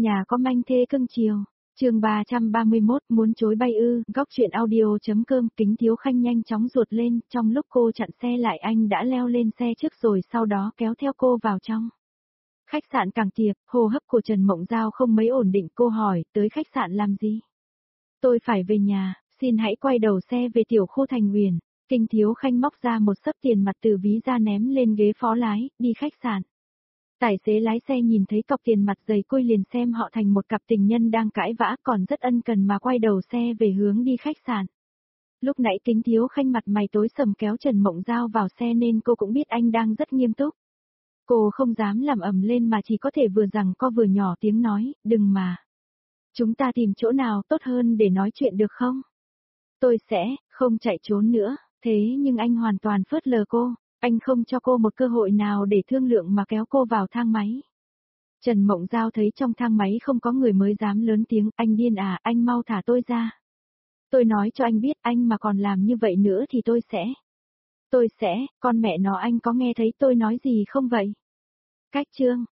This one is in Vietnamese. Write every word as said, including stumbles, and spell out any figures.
Nhà có manh thê cưng chiều. Chương ba trăm ba mươi mốt muốn chối bay ư, góc truyện audio.com. Kính Thiếu Khanh nhanh chóng ruột lên, trong lúc cô chặn xe lại anh đã leo lên xe trước rồi sau đó kéo theo cô vào trong. Khách sạn Càng Tiệp, hô hấp của Trần Mộng Giao không mấy ổn định, cô hỏi, tới khách sạn làm gì? Tôi phải về nhà, xin hãy quay đầu xe về tiểu khu Thành Uyển. Kính Thiếu Khanh móc ra một xấp tiền mặt từ ví ra ném lên ghế phó lái, đi khách sạn. Tài xế lái xe nhìn thấy cọc tiền mặt dày côi liền xem họ thành một cặp tình nhân đang cãi vã, còn rất ân cần mà quay đầu xe về hướng đi khách sạn. Lúc nãy Kính Thiếu Khanh mặt mày tối sầm kéo Trần Mộng Giao vào xe nên cô cũng biết anh đang rất nghiêm túc. Cô không dám làm ầm lên mà chỉ có thể vừa rằng co vừa nhỏ tiếng nói, đừng mà. Chúng ta tìm chỗ nào tốt hơn để nói chuyện được không? Tôi sẽ không chạy trốn nữa, thế nhưng anh hoàn toàn phớt lờ cô. Anh không cho cô một cơ hội nào để thương lượng mà kéo cô vào thang máy. Trần Mộng Giao thấy trong thang máy không có người mới dám lớn tiếng, anh điên à, anh mau thả tôi ra. Tôi nói cho anh biết, anh mà còn làm như vậy nữa thì tôi sẽ. Tôi sẽ, con mẹ nó, anh có nghe thấy tôi nói gì không vậy? Cách chương,